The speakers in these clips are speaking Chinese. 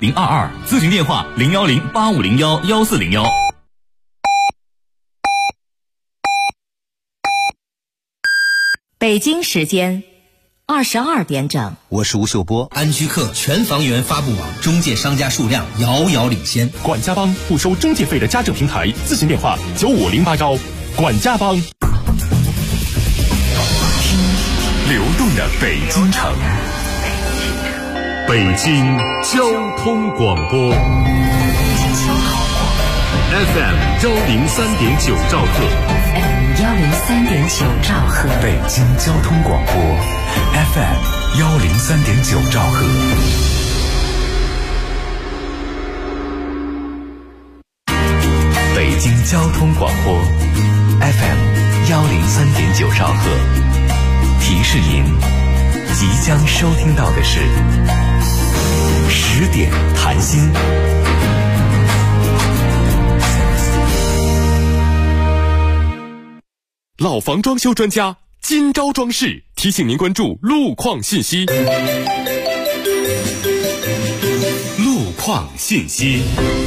022，咨询电话01085011401。 北京时间22点整， 我是吴秀波。 安居客全房源发布网中介商家数量遥遥领先。 管家帮不收中介费的家政平台，咨询电话95081。管家帮。 流动的北京城，北京交通广播 FM 103.9兆赫 103.9兆赫， 北京交通广播 FM 103.9兆赫。北京交通广播 FM 103.9兆赫。提示您，即将收听到的是10点谈心。 老房装修专家金招装饰提醒您关注路况信息。 路况信息。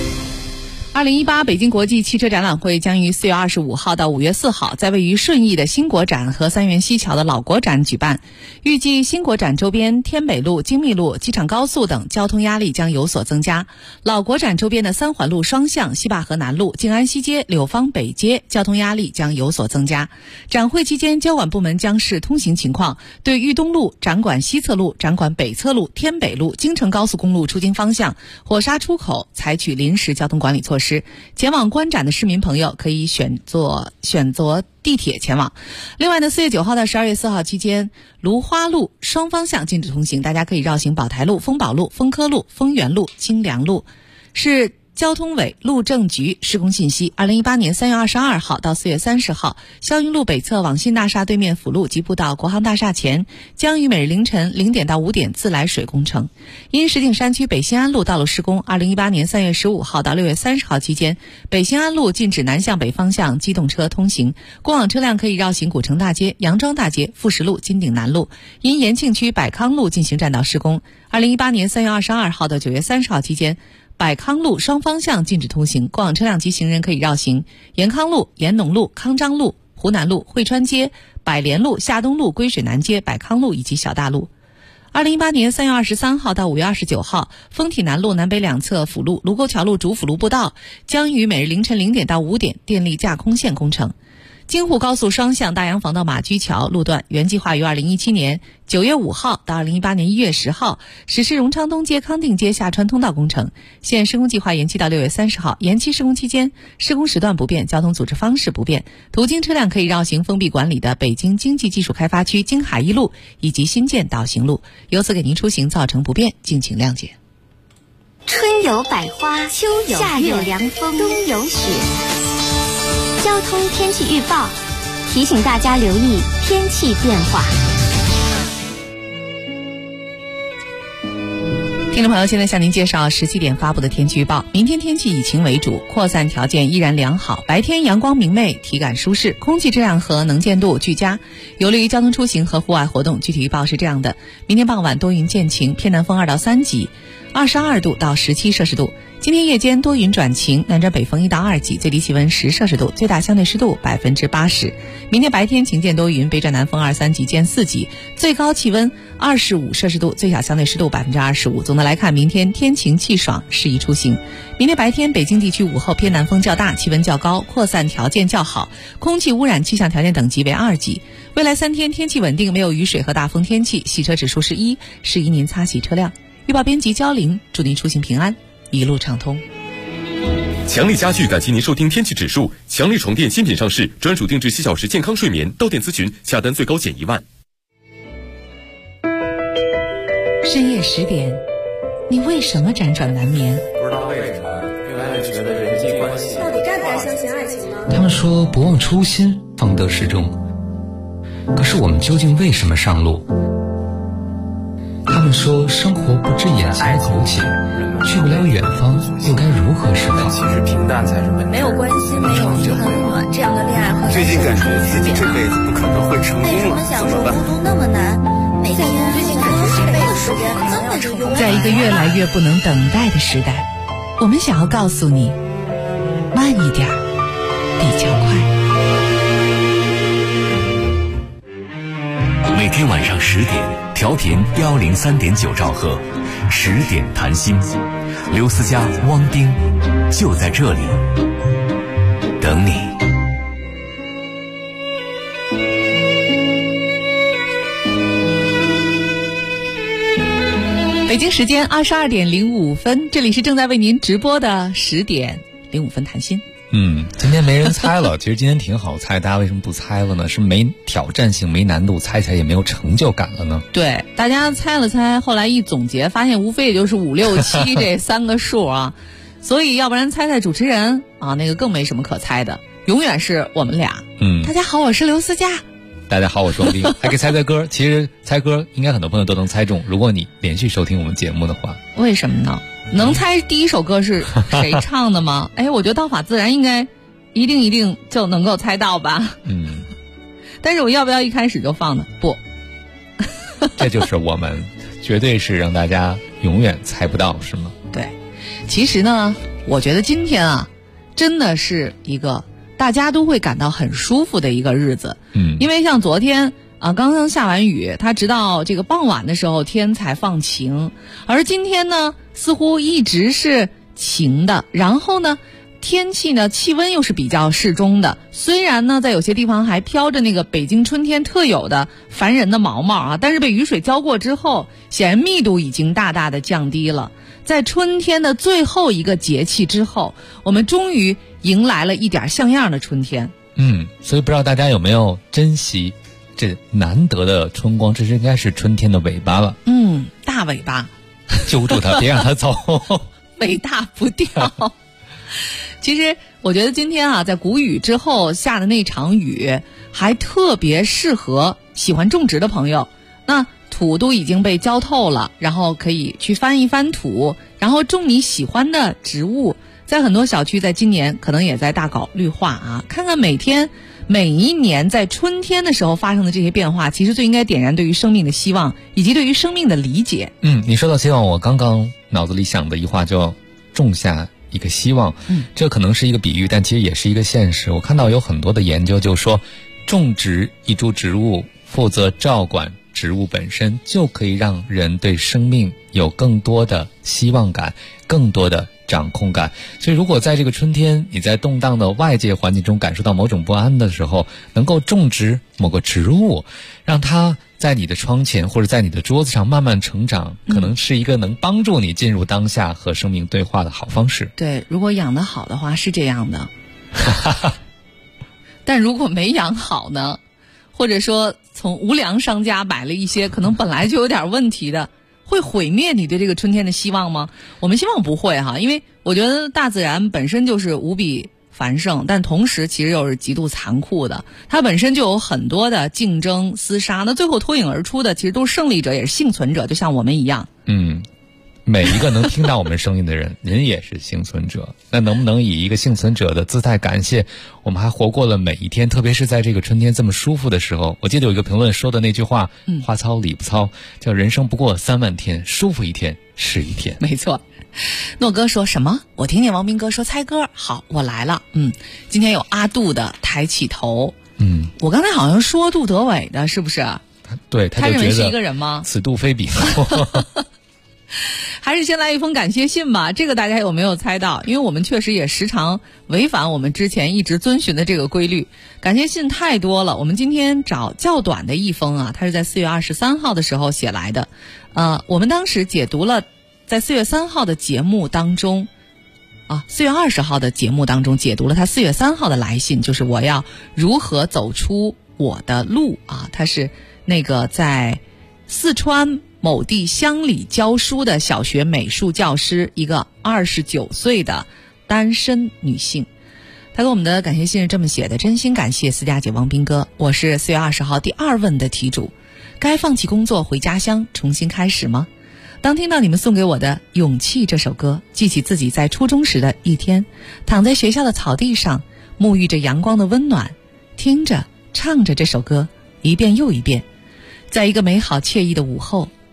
2018北京国际汽车展览会将于4月25号到5月4号在位于顺义的新国展和三元西桥的老国展举办。预计新国展周边天北路、精密路、机场高速等交通压力将有所增加，老国展周边的三环路双向、西坝河南路、静安西街、柳芳北街交通压力将有所增加。展会期间，交管部门将视通行情况，对豫东路、展馆西侧路、展馆北侧路、天北路、京承高速公路出京方向、火沙出口采取临时交通管理措施。前往观展的市民朋友可以选择地铁前往。另外呢，4月9号到12月4号期间，芦花路双方向禁止通行，大家可以绕行宝台路、丰宝路、丰科路、丰源路、清凉路。是交通委路政局施工信息：2018年3月22号到4月30号，霄云路北侧网信大厦对面辅路及步道国航大厦前，将于每日凌晨0点到5点自来水工程。因石景山区北新安路道路施工，2018年3月15号到6月30号期间，北新安路禁止南向北方向机动车通行，过往车辆可以绕行古城大街、杨庄大街、富石路、金鼎南路。因延庆区百康路进行占道施工，2018年3月22号到9月30号期间，百康路双方向禁止通行，过往车辆及行人可以绕行延康路、延农路、康章路、湖南路、汇川街、百联路、夏东路、归水南街、百康路以及小大路。2018年3月23号到5月29号，丰体南路南北两侧辅路、卢沟桥路主辅路步道将于每日凌晨0点到5点电力架空线工程。京沪高速双向大洋防道马驹桥路段原计划于2017年9月5号到2018年1月10号实施荣昌东街康定街下穿通道工程，现施工计划延期到6月30号。延期施工期间，施工时段不变，交通组织方式不变，途经车辆可以绕行封闭管理的北京经济技术开发区京海一路以及新建导行路，由此给您出行造成不便，敬请谅解。 春有百花，秋有夏有凉风，冬有雪。交通天气预报提醒大家留意天气变化。 听众朋友，现在向您介绍17点发布的天气预报。明天天气以晴为主，扩散条件依然良好，白天阳光明媚，体感舒适，空气质量和能见度俱佳，有利于交通出行和户外活动。具体预报是这样的：明天傍晚多云见晴，偏南风2到3级，22度到17摄氏度。今天夜间多云转晴，南转北风1到2级，最低气温10摄氏度，最大相对湿度80%。明天白天晴间多云，北转南风2、3级见4级，最高气温25摄氏度，最小相对湿度25%。总的来看，明天天晴气爽，适宜出行。明天白天北京地区午后偏南风较大，气温较高，扩散条件较好，空气污染气象条件等级为2级。未来3天天气稳定，没有雨水和大风天气，洗车指数是1，适宜您擦洗车辆。预报编辑焦玲，祝您出行平安，一路畅通。 强力家具感谢您收听天气指数。强力床垫新品上市，专属定制7小时健康睡眠，到店咨询下单最高减1万。 深夜10点，你为什么辗转难眠？ 不知道为什么，越来越觉得人际关系到底该不该相信爱情呢？ 他们说不忘初心，方得始终。可是我们究竟为什么上路？他们说生活不止眼前苟且，去不了远方，又该如何是好？ 其实平淡才是本质。 没有关系，没有就很暖，这样的恋爱会最近感觉自己这辈子不可能会成功了， 为什么想说孤独那么难？每天最近感觉这辈子时间可能要重复。 在一个越来越不能等待的时代，我们想要告诉你，慢一点比较快。 每天晚上10点，调频103.9兆赫，10点谈心，刘思佳、汪丁就在这里等你。 北京时间22点05分，这里是正在为您直播的10点05分谈心。 今天没人猜了。其实今天挺好猜，大家为什么不猜了呢？是没挑战性、没难度，猜起来也没有成就感了呢？ 对，大家猜了猜，后来一总结，发现无非也就是5、6、7这3个数啊。所以要不然猜猜主持人啊，那个更没什么可猜的，永远是我们俩。大家好，我是刘思佳。 大家好，我是汪丁。还可以猜猜歌，其实猜歌应该很多朋友都能猜中，如果你连续收听我们节目的话。 为什么呢？能猜第一首歌是谁唱的吗？我觉得道法自然应该一定就能够猜到吧。但是我要不要一开始就放呢？不。 这就是我们绝对是让大家永远猜不到，是吗？ 对。其实呢，我觉得今天啊，真的是一个大家都会感到很舒服的一个日子。因为像昨天刚刚下完雨，它直到这个傍晚的时候天才放晴，而今天呢似乎一直是晴的，然后呢天气呢气温又是比较适中的，虽然呢在有些地方还飘着那个北京春天特有的烦人的毛毛啊，但是被雨水浇过之后，显然密度已经大大的降低了。在春天的最后一个节气之后，我们终于迎来了一点像样的春天。 所以不知道大家有没有珍惜这难得的春光，这应该是春天的尾巴了。 大尾巴揪住它，别让它走。 尾大不掉。其实我觉得今天啊，在谷雨之后下的那场雨还特别适合喜欢种植的朋友。那土都已经被浇透了，然后可以去翻一翻土，然后种你喜欢的植物。在很多小区在今年可能也在大搞绿化啊，看看每一年在春天的时候发生的这些变化，其实最应该点燃对于生命的希望，以及对于生命的理解。 你说到希望，我刚刚脑子里想的一话叫种下一个希望。这可能是一个比喻，但其实也是一个现实。我看到有很多的研究就说，种植一株植物，负责照管植物本身，就可以让人对生命有更多的希望感，更多的掌控感。所以如果在这个春天，你在动荡的外界环境中感受到某种不安的时候，能够种植某个植物，让它在你的窗前或者在你的桌子上慢慢成长，可能是一个能帮助你进入当下和生命对话的好方式。 对，如果养得好的话是这样的。但如果没养好呢，或者说从无良商家买了一些可能本来就有点问题的，会毁灭你对这个春天的希望吗？我们希望不会哈，因为我觉得大自然本身就是无比繁盛，但同时其实又是极度残酷的，它本身就有很多的竞争厮杀，那最后脱颖而出的其实都是胜利者，也是幸存者，就像我们一样。 每一个能听到我们声音的人，人也是幸存者。那能不能以一个幸存者的姿态感谢我们还活过了每一天，特别是在这个春天这么舒服的时候。我记得有一个评论说的那句话，话糙理不糙，叫人生不过3万天，舒服一天是一天。 没错。诺哥说什么？我听见王斌哥说猜歌，好，我来了。今天有阿杜的抬起头。我刚才好像说杜德伟的，是不是？ 对， 他认为是一个人吗？ 此杜非彼。 还是先来一封感谢信吧，这个大家有没有猜到？因为我们确实也时常违反我们之前一直遵循的这个规律，感谢信太多了。我们今天找较短的一封啊，它是在4月23号的时候写来的。我们当时解读了在4月3号的节目当中4月20号的节目当中解读了他4月3号的来信，就是我要如何走出我的路啊。他是那个在四川某地乡里教书的小学美术教师，一个29岁的单身女性。她给我们的感谢信是这么写的：真心感谢思佳姐、王斌哥，我是4月20号第2问的题主，该放弃工作回家乡重新开始吗？当听到你们送给我的《勇气》这首歌，记起自己在初中时的一天，躺在学校的草地上，沐浴着阳光的温暖，听着唱着这首歌一遍又一遍，在一个美好惬意的午后，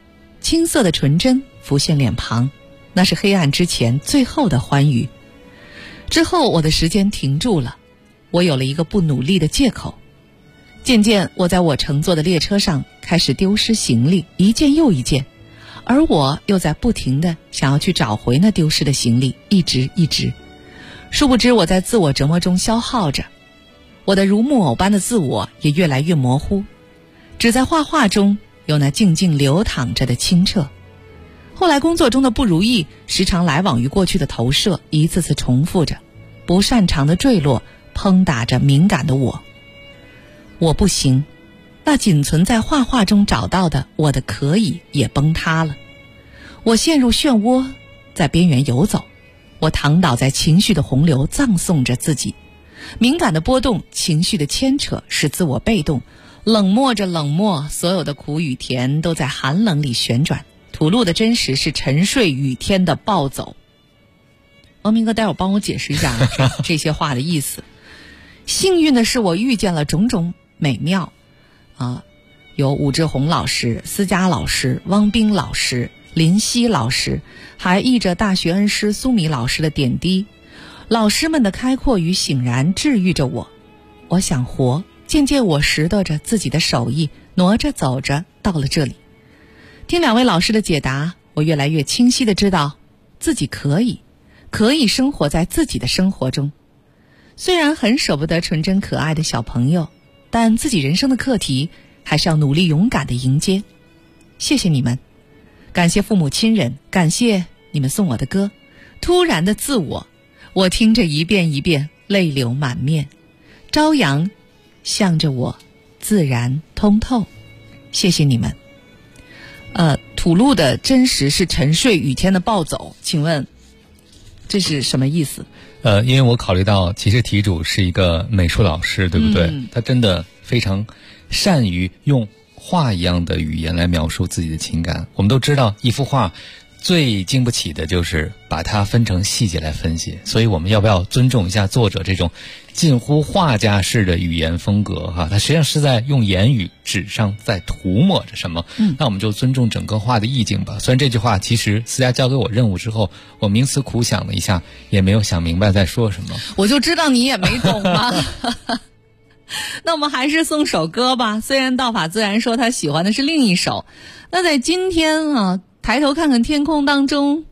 青涩的纯真浮现脸庞，那是黑暗之前最后的欢愉。之后我的时间停住了，我有了一个不努力的借口。渐渐我在我乘坐的列车上开始丢失行李，一件又一件，而我又在不停地想要去找回那丢失的行李，一直。殊不知我在自我折磨中消耗着，我的如木偶般的自我也越来越模糊，只在画画中有那静静流淌着的清澈。后来工作中的不如意时常来往于过去的投射，一次次重复着，不擅长的坠落烹打着敏感的我。我不行，那仅存在画画中找到的我的可以也崩塌了。我陷入漩涡，在边缘游走，我躺倒在情绪的洪流，葬送着自己。敏感的波动，情绪的牵扯，使自我被动，冷漠着冷漠，所有的苦与甜都在寒冷里旋转。吐露的真实是沉睡雨天的暴走。王明哥，待会儿帮我解释一下这些话的意思。幸运的是，我遇见了种种美妙有武志红老师、思佳老师、汪冰老师、林夕老师，还依着大学恩师苏米老师的点滴。老师们的开阔与醒然治愈着我。我想活，渐渐我拾掇着自己的手艺，挪着走着到了这里。听两位老师的解答，我越来越清晰地知道自己可以生活在自己的生活中。虽然很舍不得纯真可爱的小朋友，但自己人生的课题还是要努力勇敢地迎接。谢谢你们，感谢父母亲人，感谢你们送我的歌。突然的自我，我听着一遍一遍，泪流满面。朝阳向着我自然通透。谢谢你们。吐露的真实是沉睡雨天的暴走，请问这是什么意思？ 因为我考虑到其实题主是一个美术老师，对不对？他真的非常善于用画一样的语言来描述自己的情感。我们都知道一幅画最经不起的就是把它分成细节来分析，所以我们要不要尊重一下作者这种近乎画家式的语言风格他实际上是在用言语纸上在涂抹着什么，那我们就尊重整个画的意境吧。虽然这句话其实思佳交给我任务之后，我冥思苦想了一下，也没有想明白在说什么。 我就知道你也没懂嘛。那我们还是送首歌吧，虽然道法自然说他喜欢的是另一首。那在今天抬头看看天空当中，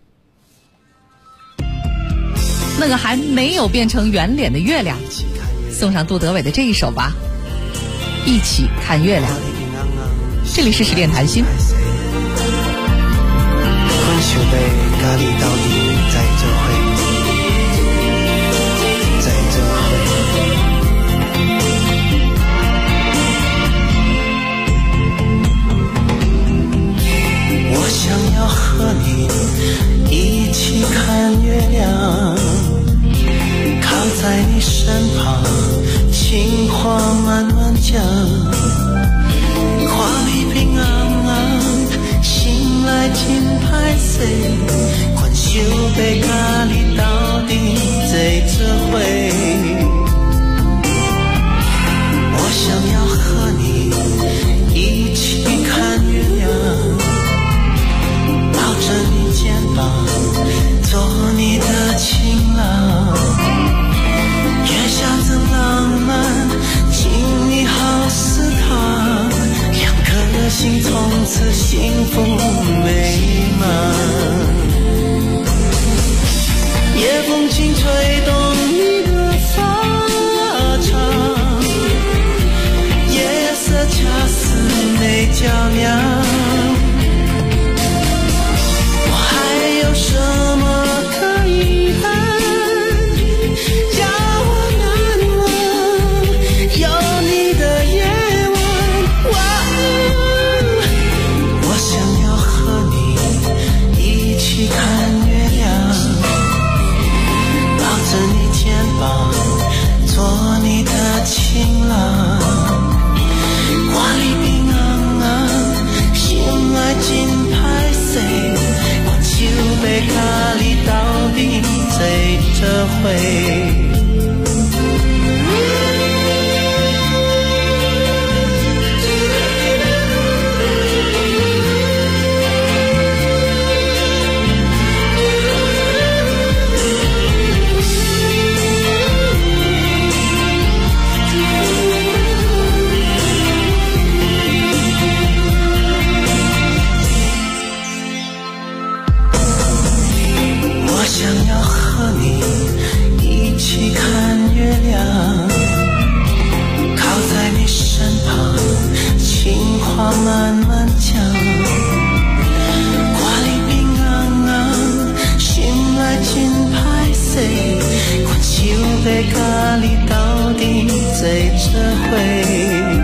那个还没有变成圆脸的月亮，送上杜德伟的这一首吧，一起看月亮。这里是十点谈心。 我想要和你一起看月亮，靠在你身旁，情话慢慢讲，看你平安安，心来真歹势，款想要甲你斗阵坐做伙。我想要和你一起看月亮，抱着你肩膀，做你的情郎，月下真浪漫，请你好似他，两颗心从此幸福美满。夜风轻吹动你的发长，夜色恰似美娇娘。有什么可以憾，叫我难忘？有你的夜晚，我想要和你一起看月亮，抱着你肩膀，做你的情郎，看你平安安，心爱真歹势，就要甲你斗阵坐做伙。 和你一起看月亮，靠在你身旁，情话慢慢讲，挂里平安安，心来真歹势，看手要甲你斗阵坐这伙。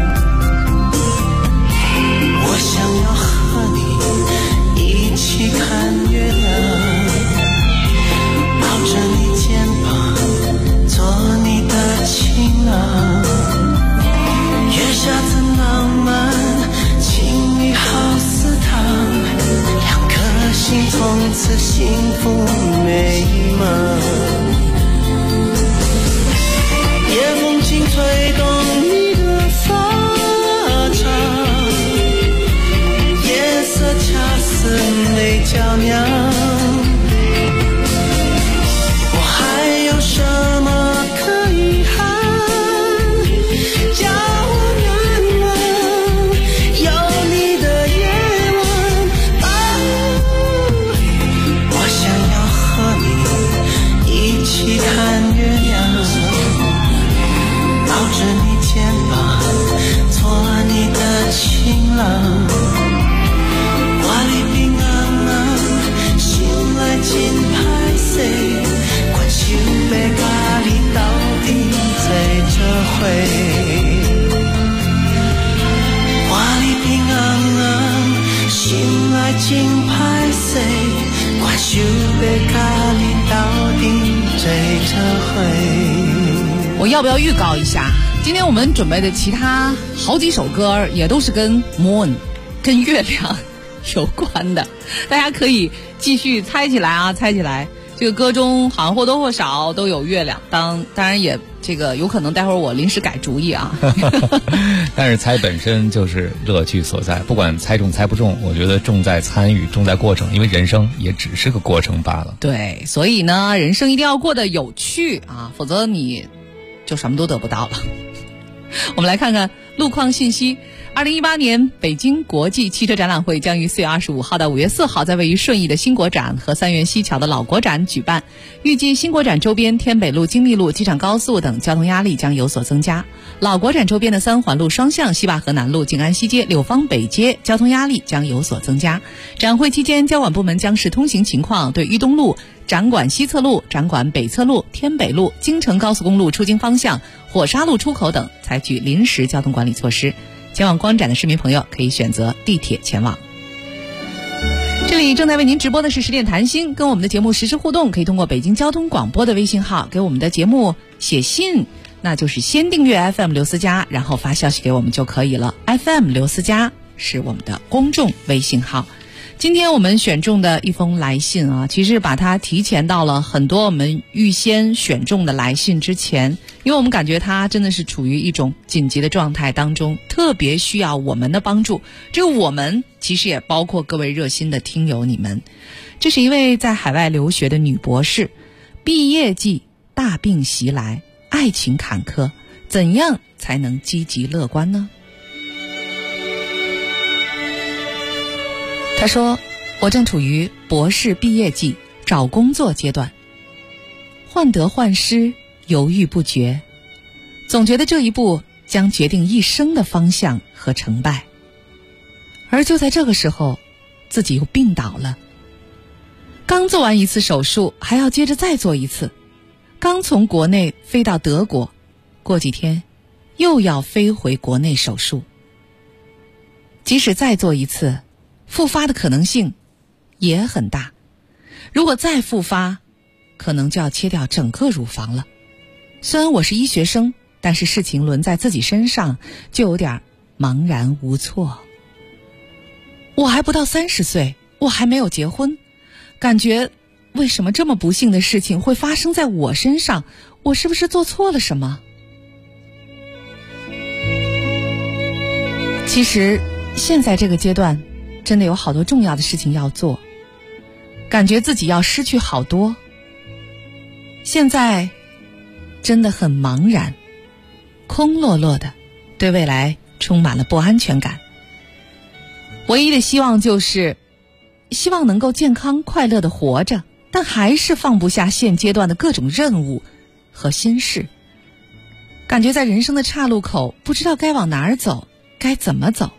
我想要和你一起看月亮，抱着你肩膀，做你的情郎，月下真浪漫，情侣好似糖，两颗心从此幸福美满。夜风轻吹动你的发长，夜色恰似美娇娘，我还有什么可以喊，叫我难忘有你的夜晚我想要和你一起看月亮，抱着你肩膀，做你的情郎，话里平安安，心来真歹势，关手要甲你斗阵坐这伙。话里平安安，心来真歹势，关手要甲你斗阵坐这伙。 我要不要预告一下，今天我们准备的其他好几首歌也都是跟 moon 跟月亮有关的，大家可以继续猜起来啊，猜起来。这个歌中好像或多或少都有月亮，当然也这个有可能待会儿我临时改主意啊。 但是猜本身就是乐趣所在，不管猜中猜不中，我觉得重在参与，重在过程，因为人生也只是个过程罢了。 对，所以呢，人生一定要过得有趣啊，否则你就什么都得不到了。我们来看看路况信息。2018年北京国际汽车展览会将于4月25号到5月4号在位于顺义的新国展和三元西桥的老国展举办。预计新国展周边天北路、精密路、机场高速等交通压力将有所增加，老国展周边的三环路、双向、西坝河南路、静安西街、柳芳北街交通压力将有所增加。展会期间，交管部门将视通行情况，对豫东路、展馆西侧路、展馆北侧路、天北路、京承高速公路出京方向、火沙路出口等采取临时交通管理措施。前往光展的市民朋友可以选择地铁前往。这里正在为您直播的是10点谈心，跟我们的节目实时互动，可以通过北京交通广播的微信号给我们的节目写信，那就是先订阅 FM 刘思佳，然后发消息给我们就可以了。FM 刘思佳是我们的公众微信号。今天我们选中的一封来信啊，其实把它提前到了很多我们预先选中的来信之前，因为我们感觉它真的是处于一种紧急的状态当中，特别需要我们的帮助。这个我们其实也包括各位热心的听友你们。这是一位在海外留学的女博士，毕业季大病袭来，爱情坎坷，怎样才能积极乐观呢？他说，我正处于博士毕业季，找工作阶段，患得患失，犹豫不决，总觉得这一步将决定一生的方向和成败。而就在这个时候，自己又病倒了，刚做完一次手术，还要接着再做一次，刚从国内飞到德国，过几天又要飞回国内手术。即使再做一次，复发的可能性也很大，如果再复发，可能就要切掉整个乳房了。虽然我是医学生，但是事情轮在自己身上，就有点茫然无措。我还不到30岁，我还没有结婚，感觉为什么这么不幸的事情会发生在我身上？我是不是做错了什么？其实现在这个阶段真的有好多重要的事情要做，感觉自己要失去好多，现在真的很茫然，空落落的，对未来充满了不安全感。唯一的希望就是希望能够健康快乐的活着， 但还是放不下现阶段的各种任务和心事，感觉在人生的岔路口，不知道该往哪儿走，该怎么走。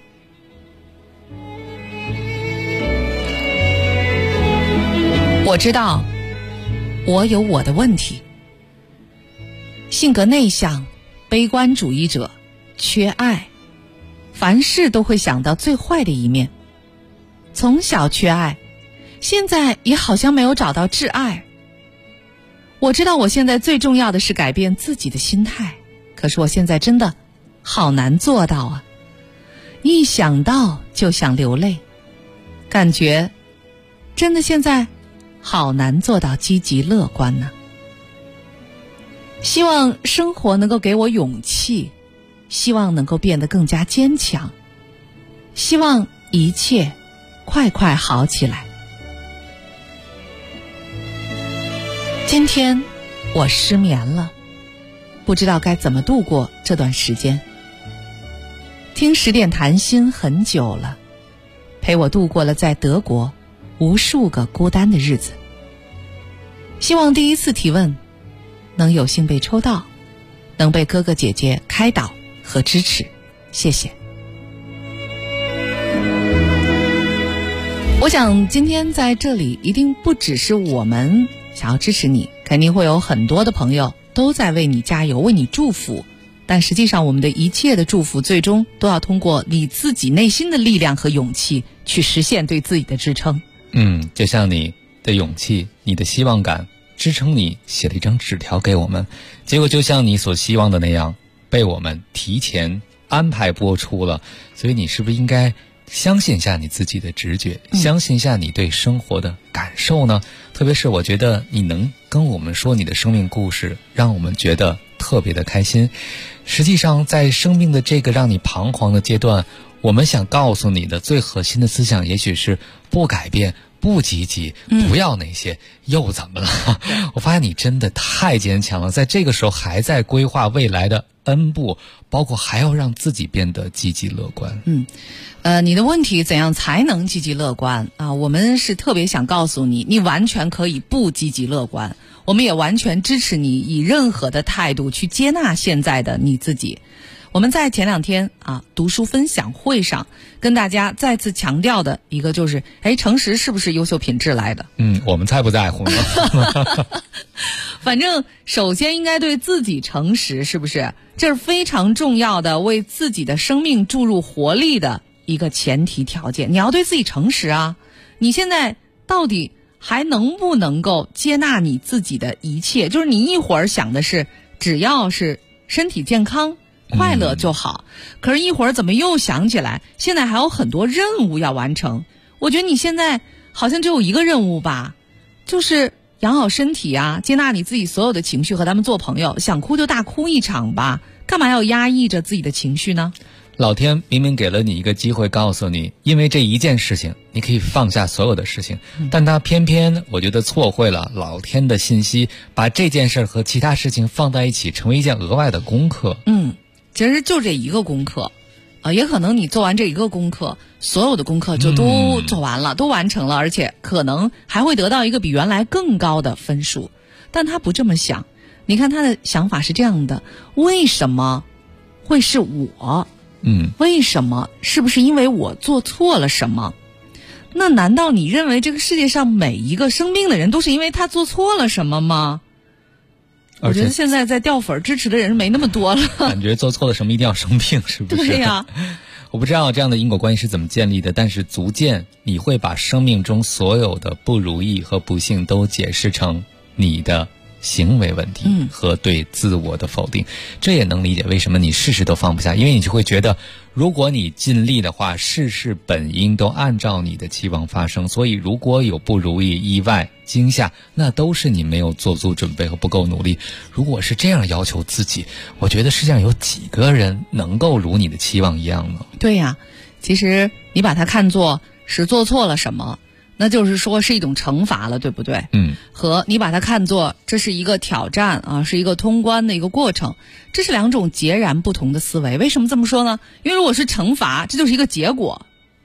我知道我有我的问题，性格内向，悲观主义者，缺爱，凡事都会想到最坏的一面。从小缺爱，现在也好像没有找到挚爱。我知道我现在最重要的是改变自己的心态，可是我现在真的好难做到啊！一想到就想流泪，感觉真的现在好难做到积极乐观呢。希望生活能够给我勇气，希望能够变得更加坚强，希望一切快快好起来。今天我失眠了，不知道该怎么度过这段时间。听10点谈心很久了，陪我度过了在德国无数个孤单的日子。希望第一次提问能有幸被抽到，能被哥哥姐姐开导和支持，谢谢。我想今天在这里一定不只是我们想要支持你，肯定会有很多的朋友都在为你加油，为你祝福。但实际上我们的一切的祝福最终都要通过你自己内心的力量和勇气去实现对自己的支撑。 就像你的勇气，你的希望感支撑你写了一张纸条给我们，结果就像你所希望的那样被我们提前安排播出了。所以你是不是应该相信一下你自己的直觉，相信一下你对生活的感受呢？特别是我觉得你能跟我们说你的生命故事，让我们觉得特别的开心。实际上在生命的这个让你彷徨的阶段，我们想告诉你的最核心的思想也许是不改变，不积极，不要那些又怎么了？我发现你真的太坚强了，在这个时候还在规划未来的 N 步，包括还要让自己变得积极乐观。 你的问题怎样才能积极乐观啊？我们是特别想告诉你，你完全可以不积极乐观，我们也完全支持你以任何的态度去接纳现在的你自己。我们在前2天读书分享会上跟大家再次强调的一个就是，诚实是不是优秀品质来的？ 我们才不在乎呢。 反正首先应该对自己诚实，是不是？这是非常重要的，为自己的生命注入活力的一个前提条件。你要对自己诚实啊！你现在到底还能不能够接纳你自己的一切？就是你一会儿想的是只要是身体健康快乐就好，可是一会儿怎么又想起来现在还有很多任务要完成。我觉得你现在好像只有一个任务吧，就是养好身体啊，接纳你自己所有的情绪，和他们做朋友，想哭就大哭一场吧，干嘛要压抑着自己的情绪呢？ 老天明明给了你一个机会，告诉你因为这一件事情你可以放下所有的事情，但他偏偏我觉得错会了老天的信息，把这件事和其他事情放在一起，成为一件额外的功课。 其实就这一个功课也可能你做完这一个功课，所有的功课就都做完了，都完成了，而且可能还会得到一个比原来更高的分数。但他不这么想，你看他的想法是这样的：为什么会是我？为什么？是不是因为我做错了什么？那难道你认为这个世界上每一个生病的人都是因为他做错了什么吗？我觉得现在在掉粉支持的人没那么多了。 感觉做错了什么一定要生病，是不是？ 对呀。 我不知道这样的因果关系是怎么建立的，但是足见你会把生命中所有的不如意和不幸都解释成你的行为问题和对自我的否定。这也能理解为什么你事事都放不下，因为你就会觉得如果你尽力的话，事事本应都按照你的期望发生，所以如果有不如意、意外、惊吓，那都是你没有做足准备和不够努力。如果是这样要求自己，我觉得世界上有几个人能够如你的期望一样呢？ 对呀，其实你把它看作是做错了什么，那就是说是一种惩罚了，对不对？和你把它看作这是一个挑战啊，是一个通关的一个过程，这是2种截然不同的思维。为什么这么说呢？因为如果是惩罚，这就是一个结果，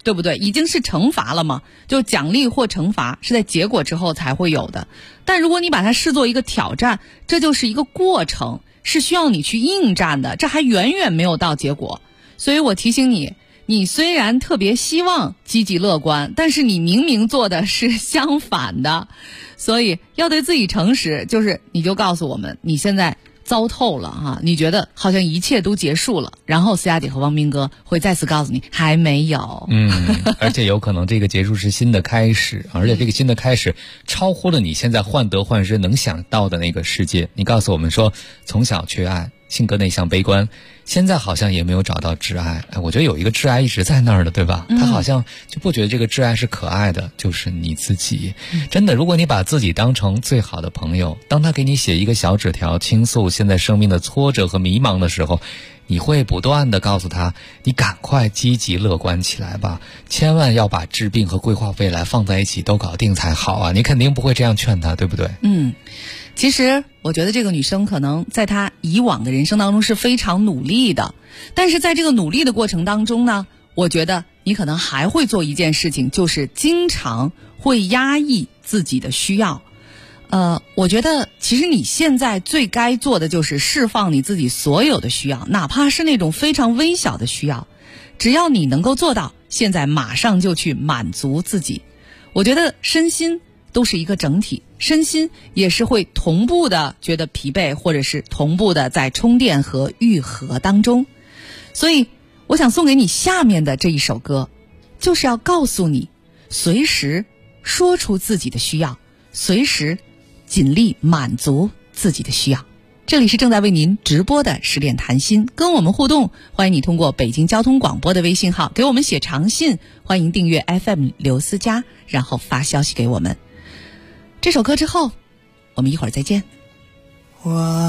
对不对？已经是惩罚了嘛，就奖励或惩罚是在结果之后才会有的。但如果你把它视作一个挑战，这就是一个过程，是需要你去应战的，这还远远没有到结果。所以我提醒你，你虽然特别希望积极乐观，但是你明明做的是相反的。所以要对自己诚实，就是你就告诉我们你现在糟透了啊，你觉得好像一切都结束了，然后思雅姐和汪斌哥会再次告诉你还没有。 而且有可能这个结束是新的开始，而且这个新的开始超乎了你现在患得患失能想到的那个世界。你告诉我们说从小缺爱，性格内向悲观，现在好像也没有找到挚爱。我觉得有一个挚爱一直在那儿的，对吧？他好像就不觉得这个挚爱是可爱的，就是你自己。真的，如果你把自己当成最好的朋友，当他给你写一个小纸条倾诉现在生命的挫折和迷茫的时候，你会不断地告诉他，你赶快积极乐观起来吧，千万要把治病和规划未来放在一起都搞定才好啊。你肯定不会这样劝他，对不对？ 其实我觉得这个女生可能在她以往的人生当中是非常努力的，但是在这个努力的过程当中呢，我觉得你可能还会做一件事情，就是经常会压抑自己的需要。我觉得其实你现在最该做的就是释放你自己所有的需要，哪怕是那种非常微小的需要，只要你能够做到，现在马上就去满足自己。我觉得身心都是一个整体，身心也是会同步的觉得疲惫，或者是同步的在充电和愈合当中。所以我想送给你下面的这一首歌，就是要告诉你随时说出自己的需要，随时尽力满足自己的需要。这里是正在为您直播的十点谈心，跟我们互动，欢迎你通过北京交通广播的微信号给我们写长信，欢迎订阅 FM 刘思佳，然后发消息给我们。这首歌之后我们一会儿再见。 我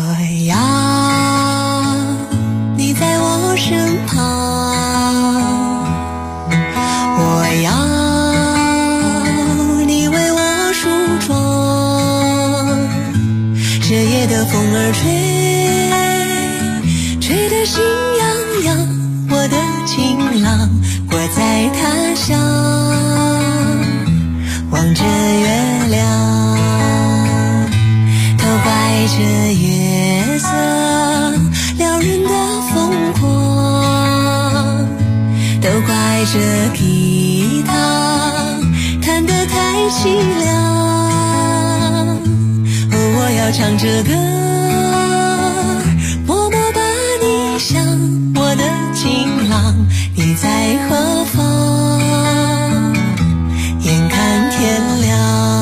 要你在我身旁，我要你为我梳妆，这夜的风儿吹得心痒痒，我的情郎我在他乡望着月亮，都怪这月色撩人的疯狂，都怪这吉他弹得太凄凉。我要唱着歌，默默把你想，我的情郎你在何方？眼看天亮，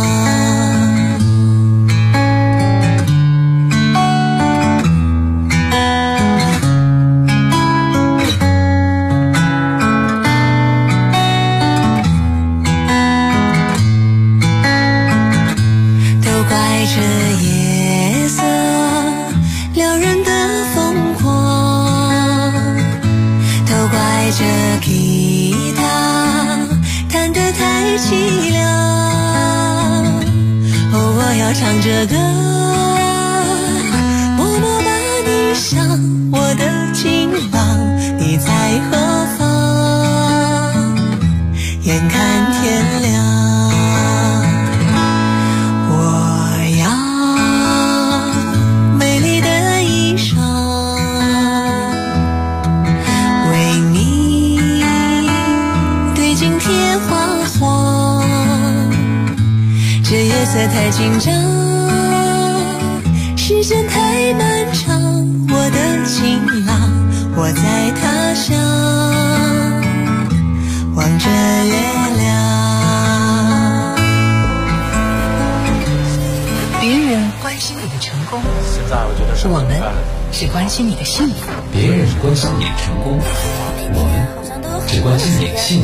都怪这夜色撩人的疯狂，都怪这吉他弹得太凄凉。我要唱着歌，默默把你想，我的情郎你在何方？眼看天亮，我要美丽的衣裳为你对镜贴花黄，这夜色太紧张，时间太漫长，我的情郎我在他乡望着月亮。 别人关心你的成功， 现在我觉得是我们只关心你的幸福。 别人关心你的成功，我们只关心你的幸福。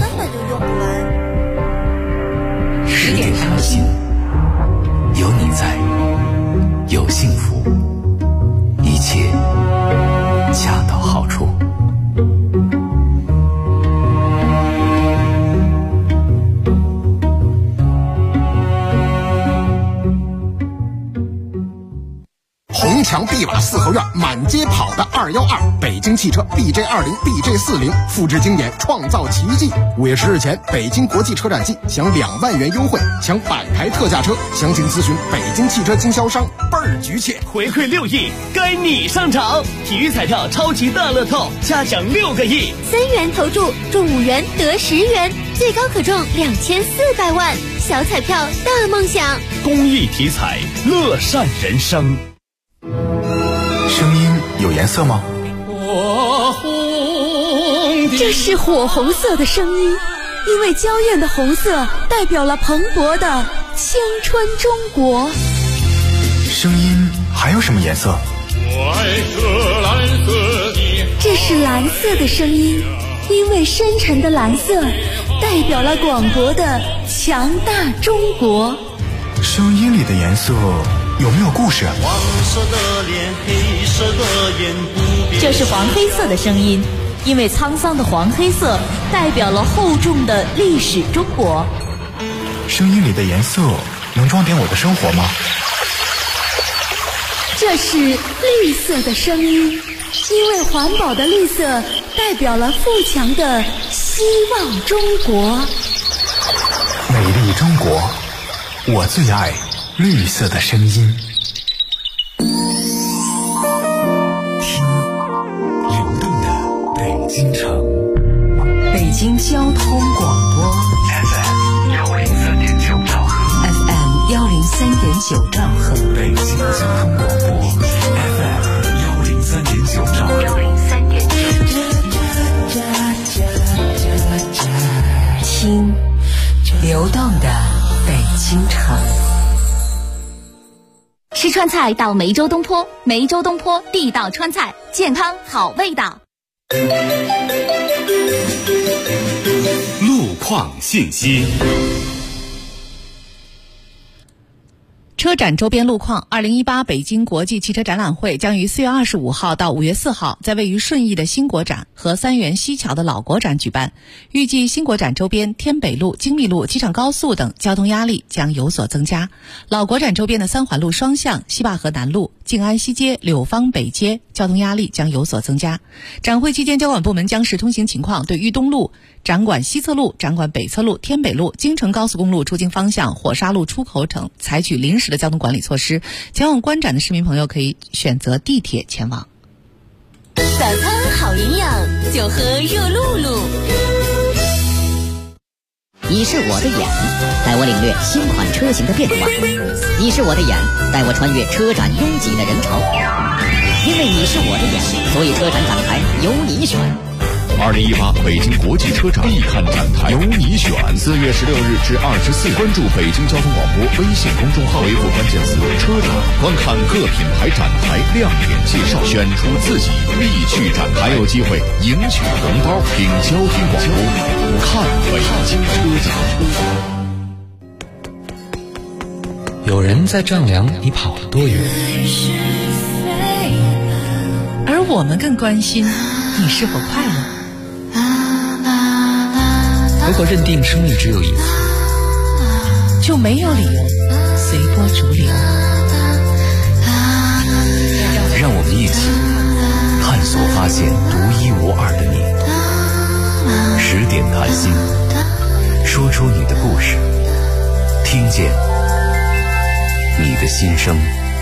十点谈心， 有你在，有幸福，一切恰到好处。 红墙碧瓦四合院，满街跑的212，北京汽车 BJ20、BJ40，复制经典，创造奇迹。5月10日前，北京国际车展季享2万元优惠，抢100台特价车，详情咨询北京汽车经销商，倍儿局气。 回馈6亿，该你上场！体育彩票超级大乐透，加奖6个亿 ，3元投注中5元得10元，最高可中2400万。小彩票大梦想， 公益体彩，乐善人生。 声音有颜色吗？ 这是火红色的声音，因为娇艳的红色代表了蓬勃的青春中国。 声音还有什么颜色？ 我爱这蓝色的。 这是蓝色的声音，因为深沉的蓝色代表了广博的强大中国。 声音里的颜色有没有故事？ 黄色的脸，黑色的眼，不变。 这是黄黑色的声音，因为沧桑的黄黑色代表了厚重的历史中国。 声音里的颜色能装点我的生活吗？ 这是绿色的声音，因为环保的绿色代表了富强的希望中国。 美丽中国，我最爱绿色的声音。 听流动的北京城， 北京交通广播 FM 103.9兆赫 FM 103.9兆赫， 北京交通广播 FM 103.9兆赫听流动的北京城。 吃川菜到梅州东坡，梅州东坡地道川菜，健康好味道。 路况信息。 车展周边路况：2018北京国际汽车展览会将于4月25号到5月4号在位于顺义的新国展和三元西桥的老国展举办。预计新国展周边天北路、精密路、机场高速等交通压力将有所增加。老国展周边的三环路双向、西坝河南路、静安西街、柳芳北街交通压力将有所增加。展会期间，交管部门将视通行情况，对豫东路、展馆西侧路、展馆北侧路、天北路、京承高速公路出京方向、火沙路出口等采取临时的交通管理措施。前往观展的市民朋友可以选择地铁前往。 早餐好营养，就喝热露露。 你是我的眼，带我领略新款车型的变化；你是我的眼，带我穿越车展拥挤的人潮。因为你是我的眼，所以车展展台由你选。 2018北京国际车展必看展台，由你选。4月16日至24日，关注北京交通广播微信公众号，回复关键词“车展”，观看各品牌展台亮点介绍，选出自己必去展台，还有机会赢取红包。听交通广播，看北京车展。 有人在丈量你跑了多远， 而我们更关心你是否快乐。 如果认定生命只有一次， 就没有理由随波逐流。 让我们一起探索发现独一无二的你。10点谈心，说出你的故事，听见你的心声。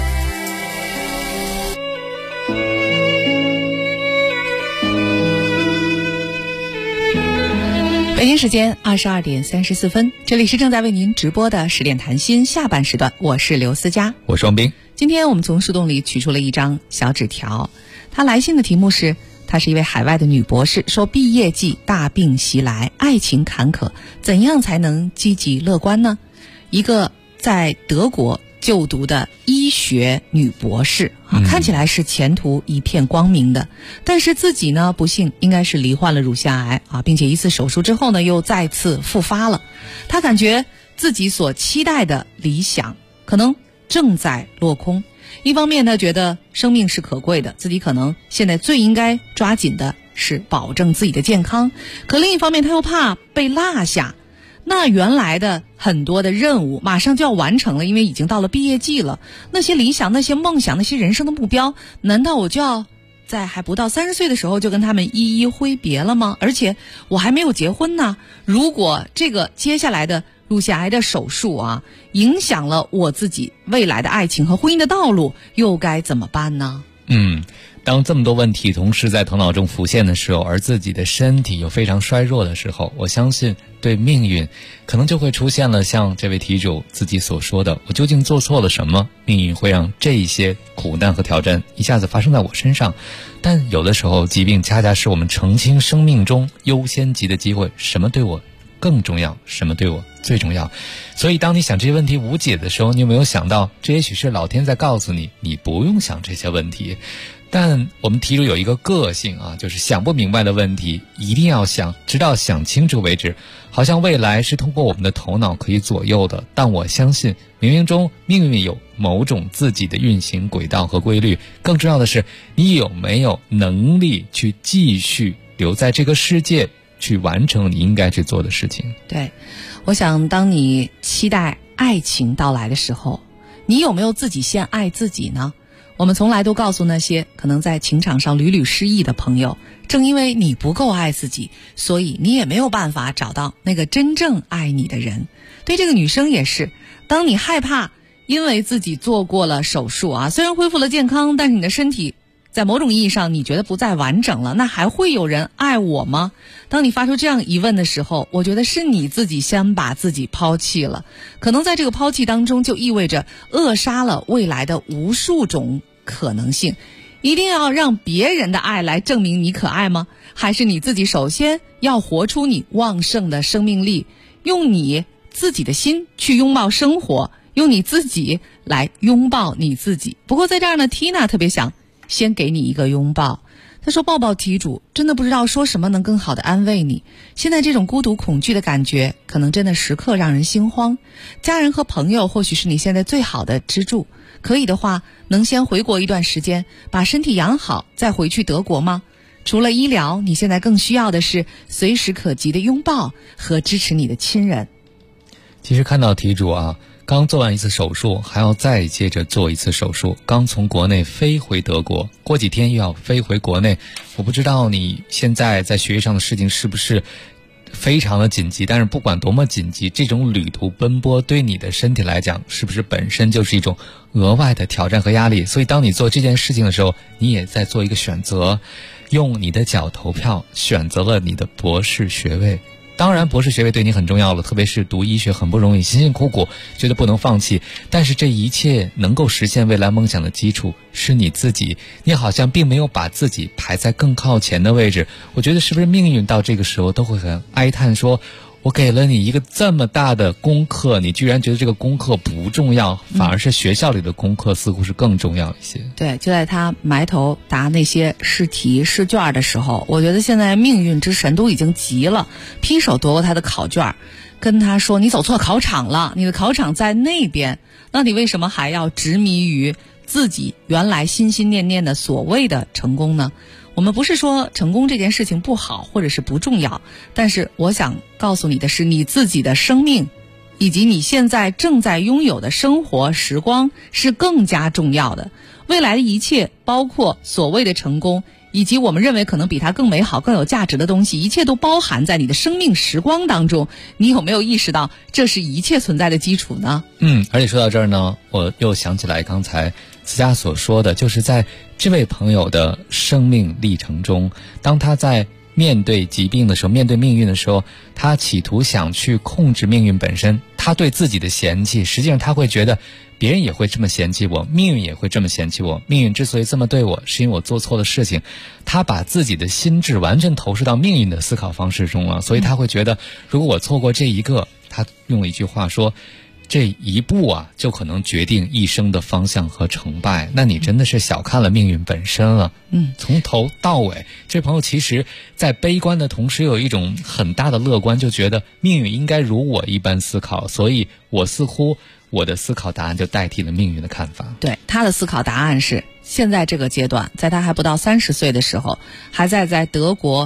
北京时间22点34分，这里是正在为您直播的10点谈心下半时段，我是刘思佳， 我是王斌。 今天我们从树洞里取出了一张小纸条，他来信的题目是：她是一位海外的女博士，说毕业季大病袭来，爱情坎坷，怎样才能积极乐观呢？一个在德国就读的医学女博士看起来是前途一片光明的，但是自己呢不幸应该是罹患了乳腺癌并且一次手术之后呢又再次复发了。她感觉自己所期待的理想可能正在落空。一方面呢觉得生命是可贵的，自己可能现在最应该抓紧的是保证自己的健康，可另一方面她又怕被落下。 那原来的很多的任务马上就要完成了，因为已经到了毕业季了。那些理想、那些梦想、那些人生的目标，难道我就要在还不到30岁的时候就跟他们一一挥别了吗？而且我还没有结婚呢。如果这个接下来的乳腺癌的手术啊，影响了我自己未来的爱情和婚姻的道路，又该怎么办呢？ 当这么多问题同时在头脑中浮现的时候，而自己的身体又非常衰弱的时候，我相信对命运可能就会出现了像这位题主自己所说的，我究竟做错了什么，命运会让这一些苦难和挑战一下子发生在我身上。但有的时候疾病恰恰是我们澄清生命中优先级的机会，什么对我更重要，什么对我最重要。所以当你想这些问题无解的时候，你有没有想到，这也许是老天在告诉你，你不用想这些问题。但我们题主有一个个性啊，就是想不明白的问题一定要想，直到想清楚为止。好像未来是通过我们的头脑可以左右的，但我相信冥冥中命运有某种自己的运行轨道和规律。更重要的是，你有没有能力去继续留在这个世界，去完成你应该去做的事情。 对，我想当你期待爱情到来的时候，你有没有自己先爱自己呢？我们从来都告诉那些可能在情场上屡屡失意的朋友，正因为你不够爱自己，所以你也没有办法找到那个真正爱你的人。对这个女生也是，当你害怕因为自己做过了手术啊，虽然恢复了健康，但是你的身体在某种意义上你觉得不再完整了，那还会有人爱我吗？当你发出这样疑问的时候，我觉得是你自己先把自己抛弃了。可能在这个抛弃当中，就意味着扼杀了未来的无数种可能性。一定要让别人的爱来证明你可爱吗？还是你自己首先要活出你旺盛的生命力，用你自己的心去拥抱生活，用你自己来拥抱你自己。不过在这儿呢， Tina 特别想先给你一个拥抱。他说，抱抱题主，真的不知道说什么能更好的安慰你。现在这种孤独恐惧的感觉，可能真的时刻让人心慌。家人和朋友或许是你现在最好的支柱，可以的话，能先回国一段时间，把身体养好，再回去德国吗？除了医疗，你现在更需要的是随时可及的拥抱和支持你的亲人。 其实看到题主啊，刚做完一次手术，还要再接着做一次手术，刚从国内飞回德国，过几天又要飞回国内。我不知道你现在在学业上的事情是不是非常的紧急，但是不管多么紧急，这种旅途奔波对你的身体来讲，是不是本身就是一种额外的挑战和压力？所以当你做这件事情的时候，你也在做一个选择，用你的脚投票，选择了你的博士学位。当然博士学位对你很重要了，特别是读医学很不容易，辛辛苦苦，觉得不能放弃。但是这一切能够实现未来梦想的基础是你自己，你好像并没有把自己排在更靠前的位置。我觉得是不是命运到这个时候都会很哀叹，说我给了你一个这么大的功课，你居然觉得这个功课不重要，反而是学校里的功课似乎是更重要一些。 对，就在他埋头答那些试题试卷的时候，我觉得现在命运之神都已经急了，劈手夺过他的考卷，跟他说，你走错考场了，你的考场在那边，那你为什么还要执迷于自己原来心心念念的所谓的成功呢？我们不是说成功这件事情不好或者是不重要，但是我想告诉你的是，你自己的生命以及你现在正在拥有的生活时光是更加重要的。未来的一切，包括所谓的成功，以及我们认为可能比它更美好更有价值的东西，一切都包含在你的生命时光当中。你有没有意识到这是一切存在的基础呢？ 而且说到这儿呢，我又想起来刚才思佳所说的，就是在这位朋友的生命历程中，当他在面对疾病的时候，面对命运的时候，他企图想去控制命运本身，他对自己的嫌弃，实际上他会觉得别人也会这么嫌弃我，命运也会这么嫌弃我，命运之所以这么对我，是因为我做错了事情。他把自己的心智完全投射到命运的思考方式中了，所以他会觉得，如果我错过这一个，他用了一句话说，这一步啊，就可能决定一生的方向和成败。那你真的是小看了命运本身了。从头到尾，这朋友其实在悲观的同时有一种很大的乐观，就觉得命运应该如我一般思考，所以我似乎我的思考答案就代替了命运的看法。 对，他的思考答案是，现在这个阶段，在他还不到30岁的时候，还在德国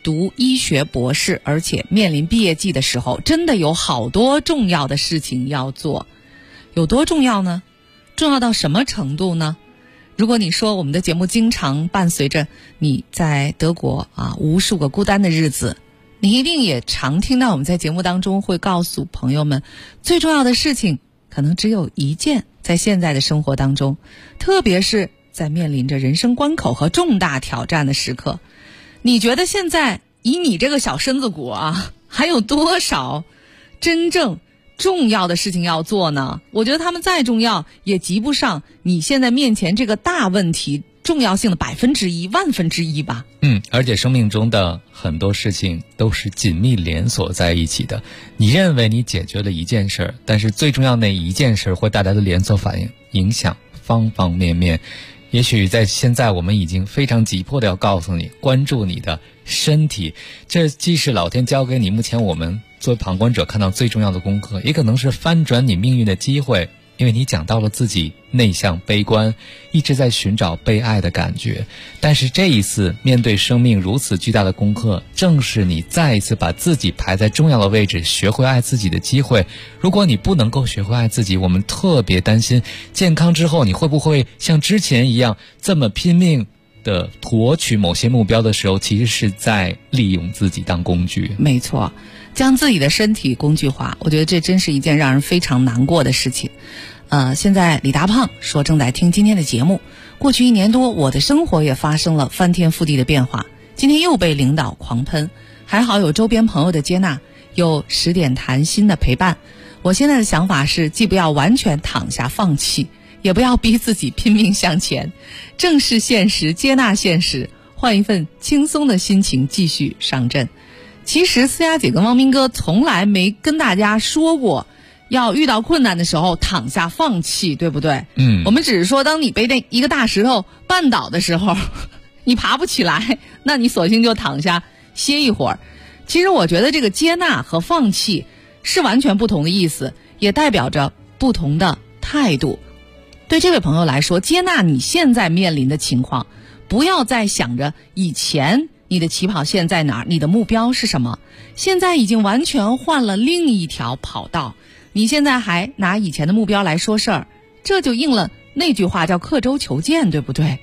读医学博士，而且面临毕业季的时候，真的有好多重要的事情要做。有多重要呢？重要到什么程度呢？如果你说我们的节目经常伴随着你在德国无数个孤单的日子，你一定也常听到我们在节目当中会告诉朋友们，最重要的事情可能只有一件，在现在的生活当中，特别是在面临着人生关口和重大挑战的时刻，你觉得现在以你这个小身子骨还有多少真正重要的事情要做呢？我觉得他们再重要也及不上你现在面前这个大问题重要性的1%、10000%吧。 而且生命中的很多事情都是紧密连锁在一起的。你认为你解决了一件事，但是最重要那一件事会带来的连锁反应，影响方方面面。也许在现在我们已经非常急迫的要告诉你，关注你的身体，这既是老天交给你目前我们作为旁观者看到最重要的功课，也可能是翻转你命运的机会。因为你讲到了自己内向悲观，一直在寻找被爱的感觉，但是这一次面对生命如此巨大的功课，正是你再一次把自己排在重要的位置，学会爱自己的机会。如果你不能够学会爱自己，我们特别担心健康之后你会不会像之前一样这么拼命的夺取某些目标的时候，其实是在利用自己当工具。 没错，将自己的身体工具化，我觉得这真是一件让人非常难过的事情。现在李大胖说正在听今天的节目，过去1年多我的生活也发生了翻天覆地的变化，今天又被领导狂喷，还好有周边朋友的接纳，有10点谈心的陪伴。我现在的想法是，既不要完全躺下放弃，也不要逼自己拼命向前，正视现实，接纳现实，换一份轻松的心情继续上阵。其实思佳姐跟汪明哥从来没跟大家说过要遇到困难的时候躺下放弃，对不对？我们只是说，当你被一个大石头绊倒的时候，你爬不起来，那你索性就躺下歇一会儿。其实我觉得这个接纳和放弃是完全不同的意思，也代表着不同的态度。对这位朋友来说，接纳你现在面临的情况，不要再想着以前你的起跑线在哪儿，你的目标是什么，现在已经完全换了另一条跑道，你现在还拿以前的目标来说事儿，这就应了那句话叫刻舟求剑，对不对？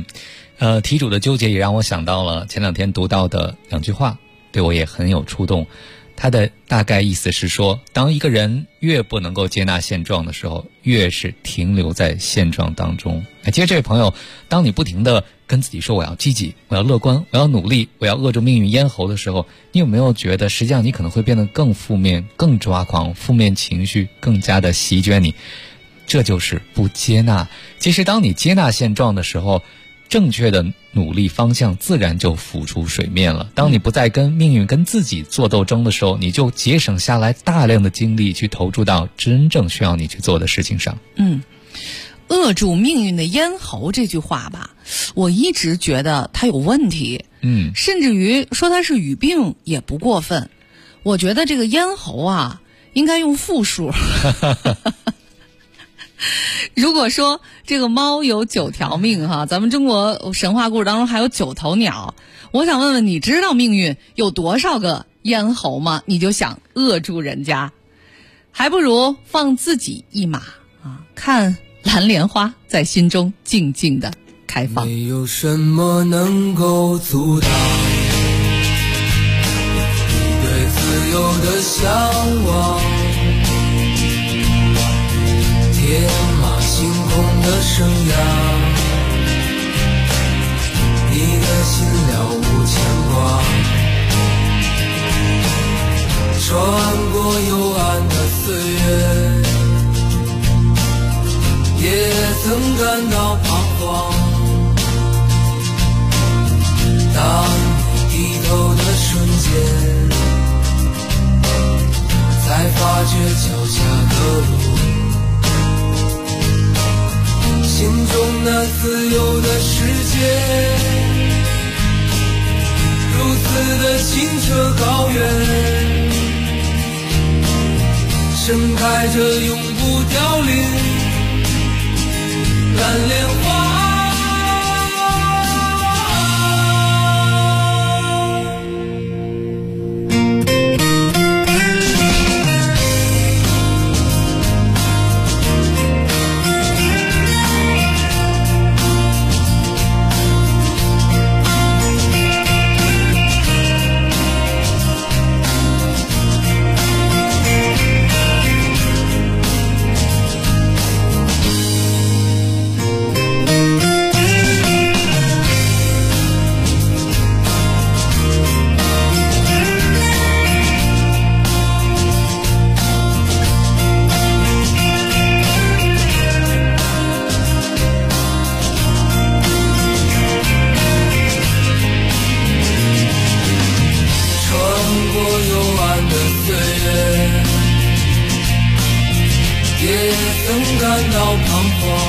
扼住命运的咽喉这句话吧，我一直觉得它有问题，甚至于说它是语病也不过分。我觉得这个咽喉应该用复数。如果说这个猫有9条命咱们中国神话故事当中还有9头鸟，我想问问你知道命运有多少个咽喉吗？你就想扼住人家，还不如放自己一马看蓝莲花在心中静静的开放。 没有什么能够阻挡你对自由的向往，天马行空的生涯，你的心了无牵挂，穿过幽暗的岁月，也曾感到彷徨。当你低头的瞬间，才发觉脚下的路，心中那自由的世界，如此的清澈高远，盛开着永不凋零蓝莲花。 感到彷徨。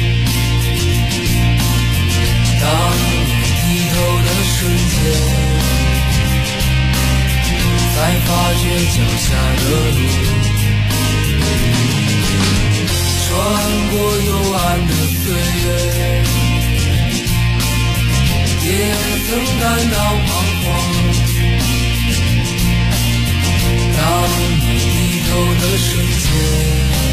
当你低头的瞬间，才发觉脚下的路，穿过幽暗的岁月，也曾感到彷徨。当你低头的瞬间，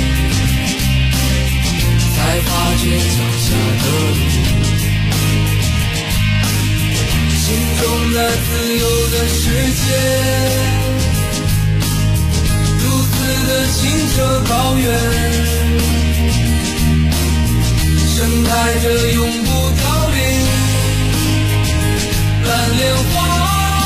才发觉脚下的路，心中那自由的世界，如此的清澈高远，盛开着永不凋零蓝莲花。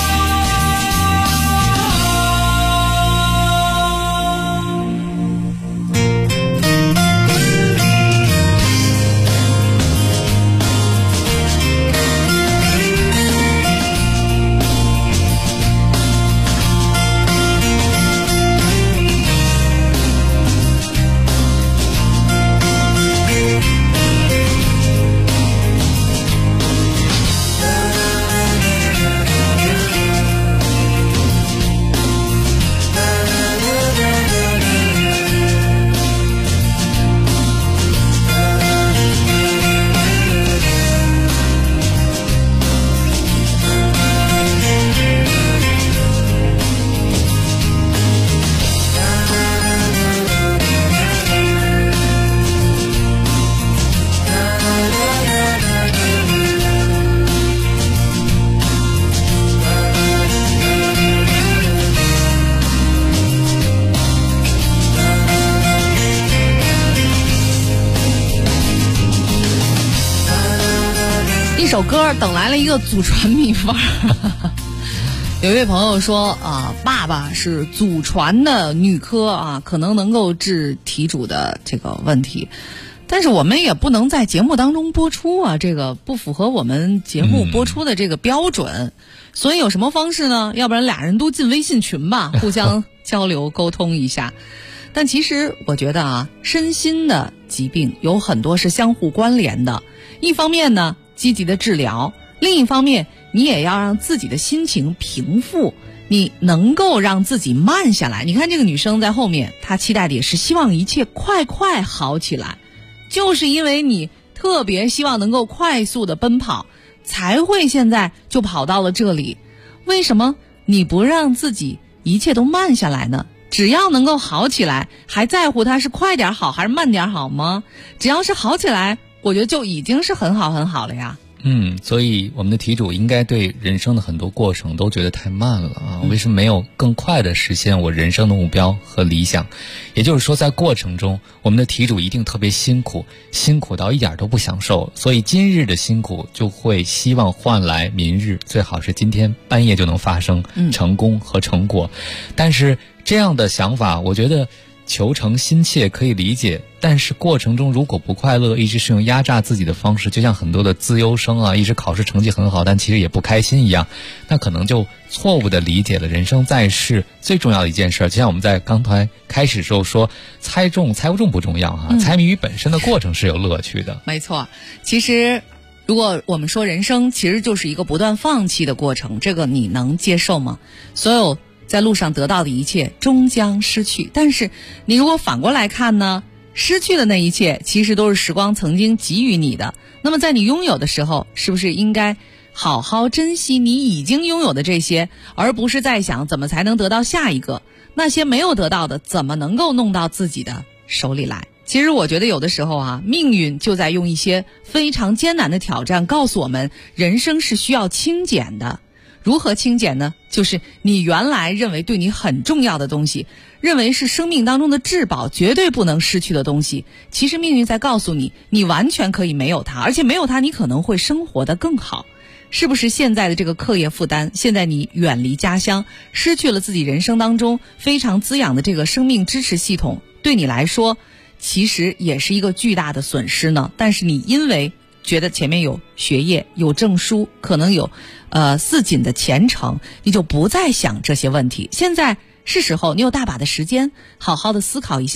首歌等来了一个祖传秘方。有一位朋友说爸爸是祖传的女科啊，可能能够治题主的这个问题，但是我们也不能在节目当中播出啊，这个不符合我们节目播出的这个标准。所以有什么方式呢？要不然俩人都进微信群吧，互相交流沟通一下。但其实我觉得身心的疾病有很多是相互关联的，一方面呢积极的治疗，另一方面你也要让自己的心情平复，你能够让自己慢下来。你看这个女生在后面，她期待的也是希望一切快快好起来，就是因为你特别希望能够快速的奔跑，才会现在就跑到了这里。为什么你不让自己一切都慢下来呢？只要能够好起来，还在乎它是快点好还是慢点好吗？只要是好起来，我觉得就已经是很好很好了呀。 所以我们的题主应该对人生的很多过程都觉得太慢了啊！为什么没有更快的实现我人生的目标和理想？也就是说，在过程中，我们的题主一定特别辛苦，辛苦到一点都不享受，所以今日的辛苦就会希望换来明日，最好是今天半夜就能发生成功和成果。但是这样的想法，我觉得求成心切可以理解，但是过程中如果不快乐，一直是用压榨自己的方式，就像很多的资优生啊，一直考试成绩很好，但其实也不开心一样，那可能就错误的理解了人生在世最重要的一件事。就像我们在刚才开始时候说，猜中猜不中不重要啊，猜谜语本身的过程是有乐趣的。 没错，其实如果我们说人生其实就是一个不断放弃的过程，这个你能接受吗？所有在路上得到的一切终将失去，但是你如果反过来看呢，失去的那一切其实都是时光曾经给予你的。那么在你拥有的时候，是不是应该好好珍惜你已经拥有的这些，而不是在想怎么才能得到下一个，那些没有得到的怎么能够弄到自己的手里来。其实我觉得有的时候命运就在用一些非常艰难的挑战告诉我们，人生是需要清简的。如何清简呢？就是你原来认为对你很重要的东西，认为是生命当中的至宝，绝对不能失去的东西，其实命运在告诉你，你完全可以没有它，而且没有它你可能会生活得更好。是不是现在的这个课业负担，现在你远离家乡，失去了自己人生当中非常滋养的这个生命支持系统，对你来说其实也是一个巨大的损失呢？但是你因为觉得前面有学业有证书，可能有似锦的前程，你就不再想这些问题。现在是时候，你有大把的时间好好的思考一下，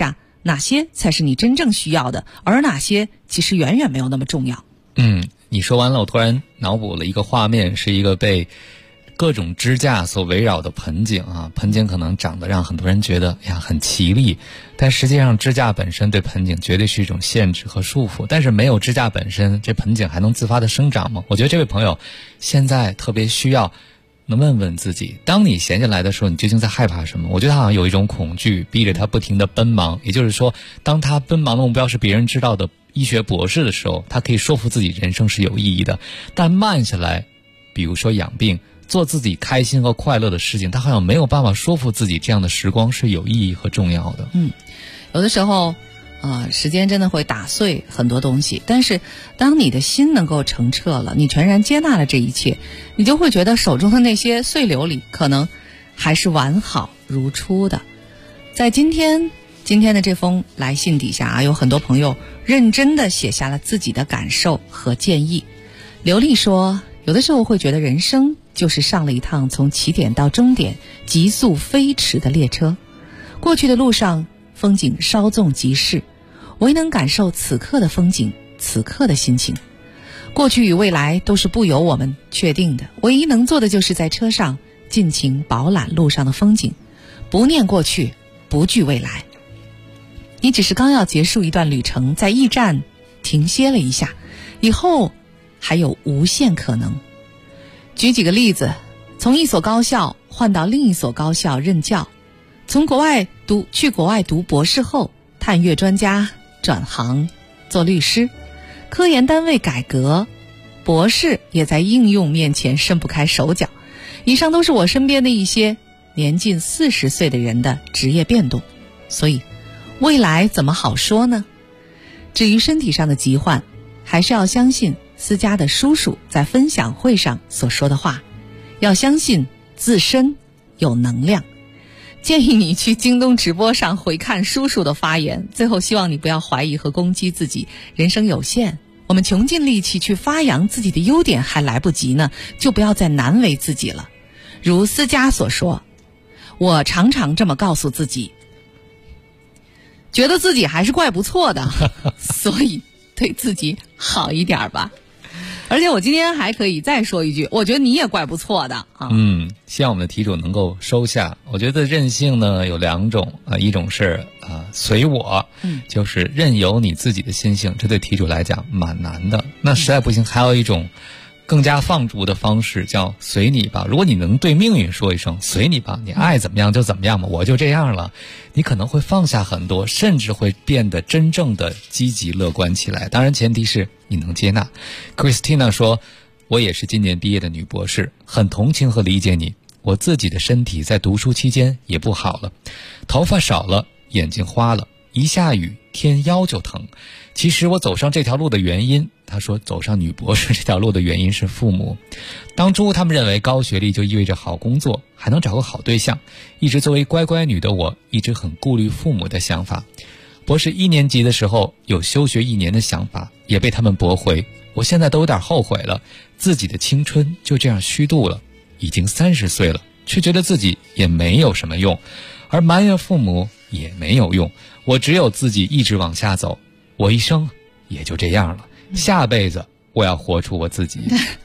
哪些才是你真正需要的，而哪些其实远远没有那么重要。 你说完了，我突然脑补了一个画面，是一个被各种支架所围绕的盆景啊，盆景可能长得让很多人觉得很奇丽，但实际上支架本身对盆景绝对是一种限制和束缚。但是没有支架本身，这盆景还能自发的生长吗？我觉得这位朋友现在特别需要能问问自己，当你闲下来的时候，你究竟在害怕什么？我觉得他好像有一种恐惧逼着他不停的奔忙，也就是说，当他奔忙的目标是别人知道的医学博士的时候，他可以说服自己人生是有意义的。但慢下来，比如说养病，做自己开心和快乐的事情，他好像没有办法说服自己这样的时光是有意义和重要的。 有的时候时间真的会打碎很多东西，但是当你的心能够澄澈了，你全然接纳了这一切，你就会觉得手中的那些碎琉璃可能还是完好如初的。在今天的这封来信底下有很多朋友认真地写下了自己的感受和建议。刘丽说，有的时候会觉得人生就是上了一趟从起点到终点急速飞驰的列车，过去的路上风景稍纵即逝，唯能感受此刻的风景，此刻的心情。过去与未来都是不由我们确定的，唯一能做的就是在车上尽情饱览路上的风景，不念过去，不惧未来。你只是刚要结束一段旅程，在驿站停歇了一下，以后还有无限可能。举几个例子，从一所高校换到另一所高校任教，去国外读博士后，探月专家转行做律师，科研单位改革，博士也在应用面前伸不开手脚。以上都是我身边的一些年近40岁的人的职业变动，所以未来怎么好说呢？至于身体上的疾患，还是要相信思佳的叔叔在分享会上所说的话，要相信自身有能量。建议你去京东直播上回看叔叔的发言。最后希望你不要怀疑和攻击自己，人生有限，我们穷尽力气去发扬自己的优点还来不及呢，就不要再难为自己了。如思佳所说，我常常这么告诉自己，觉得自己还是怪不错的，所以对自己好一点吧。而且我今天还可以再说一句，我觉得你也怪不错的啊。 希望我们的题主能够收下。我觉得任性呢有两种一种是随我，就是任由你自己的心性，这对题主来讲蛮难的。那实在不行，还有一种更加放逐的方式，叫随你吧。如果你能对命运说一声随你吧，你爱怎么样就怎么样吧，我就这样了，你可能会放下很多，甚至会变得真正的积极乐观起来。当然前提是你能接纳。 Christina 说，我也是今年毕业的女博士，很同情和理解你。我自己的身体在读书期间也不好了，头发少了，眼睛花了，一下雨天腰就疼。其实我走上这条路的原因，他说走上女博士这条路的原因是父母。当初他们认为高学历就意味着好工作，还能找个好对象。一直作为乖乖女的我，一直很顾虑父母的想法。博士1年级的时候有休学1年的想法，也被他们驳回。我现在都有点后悔了，自己的青春就这样虚度了。已经30岁了，却觉得自己也没有什么用，而埋怨父母也没有用。我只有自己一直往下走，我一生也就这样了。下辈子我要活出我自己。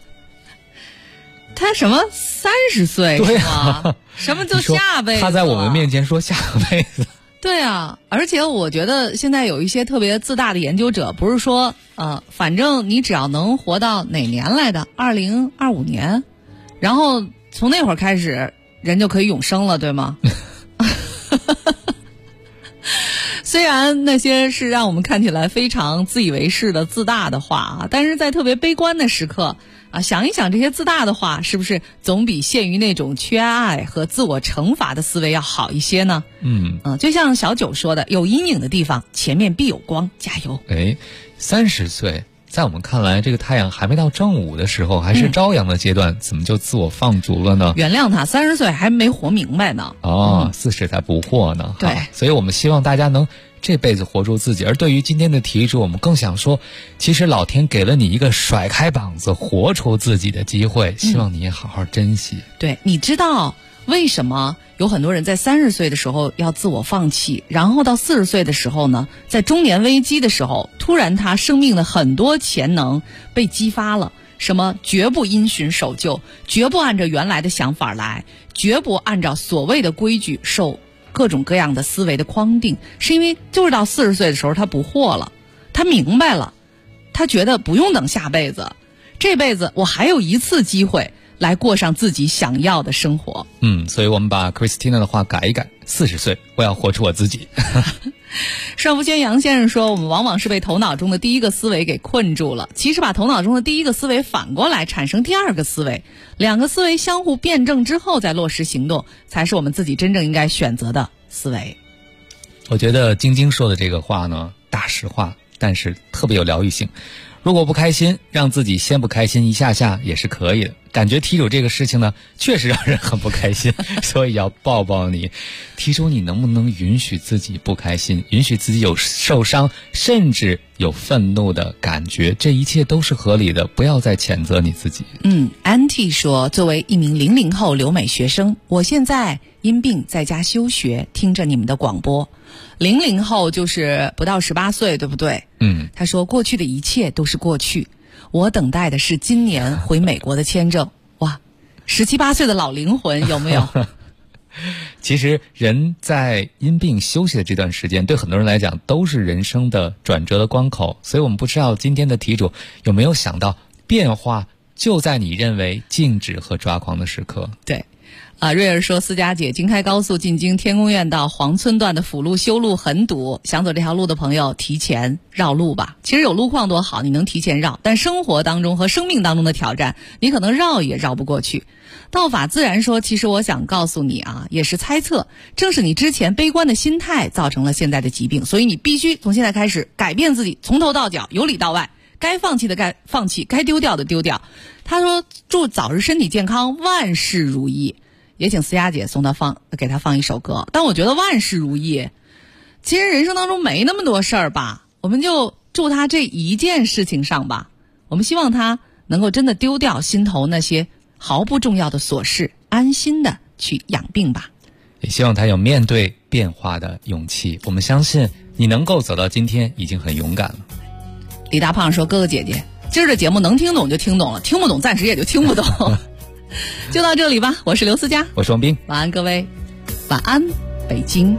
他什么30岁？ 对啊， 什么叫下辈子？ 他在我们面前说下辈子。 对啊，而且我觉得现在有一些特别自大的研究者，不是说反正你只要能活到哪年来的2025年，然后从那会儿开始人就可以永生了，对吗？虽然那些是让我们看起来非常自以为是的自大的话但是在特别悲观的时刻想一想这些自大的话，是不是总比陷于那种缺爱和自我惩罚的思维要好一些呢？就像小九说的，有阴影的地方前面必有光，加油。 30岁在我们看来，这个太阳还没到正午的时候，还是朝阳的阶段，怎么就自我放逐了呢？ 原谅他，30岁还没活明白呢。 40才不惑呢。 对， 所以我们希望大家能这辈子活出自己。而对于今天的题主，我们更想说，其实老天给了你一个甩开膀子活出自己的机会，希望你也好好珍惜。 对，你知道为什么有很多人在30岁的时候要自我放弃，然后到40岁的时候呢，在中年危机的时候，突然他生命的很多潜能被激发了，什么绝不因循守旧，绝不按照原来的想法来，绝不按照所谓的规矩受各种各样的思维的框定，是因为就是到40岁的时候他不惑了，他明白了，他觉得不用等下辈子，这辈子我还有一次机会来过上自己想要的生活。 所以我们把 Christina 的话改一改，40岁我要活出我自己。 邵福轩杨先生说，我们往往是被头脑中的第一个思维给困住了，其实把头脑中的第一个思维反过来产生第二个思维，2个思维相互辩证之后再落实行动，才是我们自己真正应该选择的思维。 我觉得晶晶说的这个话呢，大实话，但是特别有疗愈性。如果不开心，让自己先不开心一下下也是可以的。感觉题主这个事情呢，确实让人很不开心，所以要抱抱你。题主，你能不能允许自己不开心，允许自己有受伤，甚至有愤怒的感觉，这一切都是合理的，不要再谴责你自己。 安 T 说，作为一名00后留美学生，我现在因病在家休学，听着你们的广播。00后就是不到18岁，对不对？他说过去的一切都是过去，我等待的是今年回美国的签证。哇，17、18岁的老灵魂有没有？ 其实人在因病休息的这段时间，对很多人来讲都是人生的转折的关口，所以我们不知道今天的题主有没有想到，变化就在你认为静止和抓狂的时刻。 对。瑞儿说，思佳姐，京开高速进京天宫院到黄村段的辅路修路很堵，想走这条路的朋友提前绕路吧。其实有路况多好，你能提前绕，但生活当中和生命当中的挑战，你可能绕也绕不过去。道法自然说，其实我想告诉你啊，也是猜测，正是你之前悲观的心态造成了现在的疾病，所以你必须从现在开始改变自己，从头到脚，由里到外，该放弃的该放弃，该丢掉的丢掉。他说，祝早日身体健康，万事如意。也请思佳姐给他放一首歌。但我觉得万事如意，其实人生当中没那么多事儿吧，我们就祝他这一件事情上吧。我们希望他能够真的丢掉心头那些毫不重要的琐事，安心的去养病吧。 也希望他有面对变化的勇气。我们相信你能够走到今天已经很勇敢了。 李大胖说，哥哥姐姐，今儿的节目能听懂就听懂了，听不懂暂时也就听不懂。就到这里吧，我是刘思佳， 我是王斌， 晚安各位，晚安北京。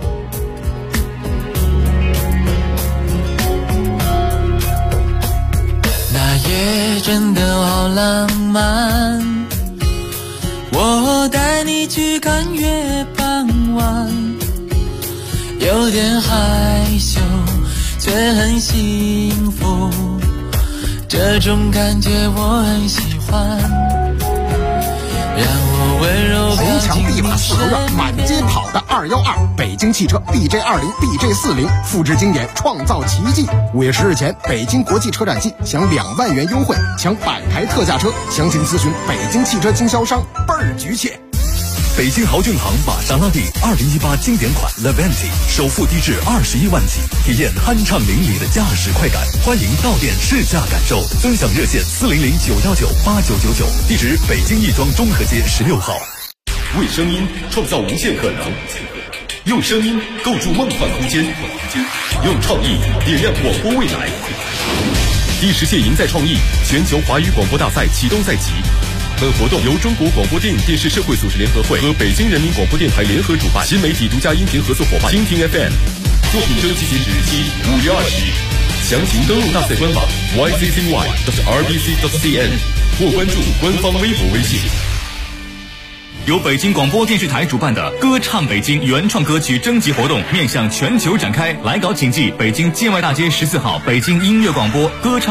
那夜真的好浪漫，我带你去看月傍晚，有点害羞却很幸福，这种感觉我很喜欢。 红墙地马4合院，满街跑的212，北京汽车 BJ20、BJ40，复制经典，创造奇迹。5月10日前，北京国际车展季享2万元优惠，抢100台特价车，详情咨询北京汽车经销商，倍儿局气。 北京豪骏行玛莎拉蒂2018经典款 Levante 首付低至21万起，体验酣畅淋漓的驾驶快感。欢迎到店试驾感受，尊享热线400-919-8999，地址北京亦庄中和街16号。 为声音创造无限可能，用声音构筑梦幻空间，用创意点亮广播未来。第10届赢在创意全球华语广播大赛启动赛期。本活动由中国广播电影电视社会组织联合会和北京人民广播电台联合主办，新媒体独家音频合作伙伴蜻蜓 FM。作品征集截止日期5月20日，详情登录大赛官网 yccy.rbc.cn 或关注官方微博微信。 由北京广播电视台主办的歌唱北京原创歌曲征集活动面向全球展开，来稿请寄北京建外大街14号北京音乐广播歌唱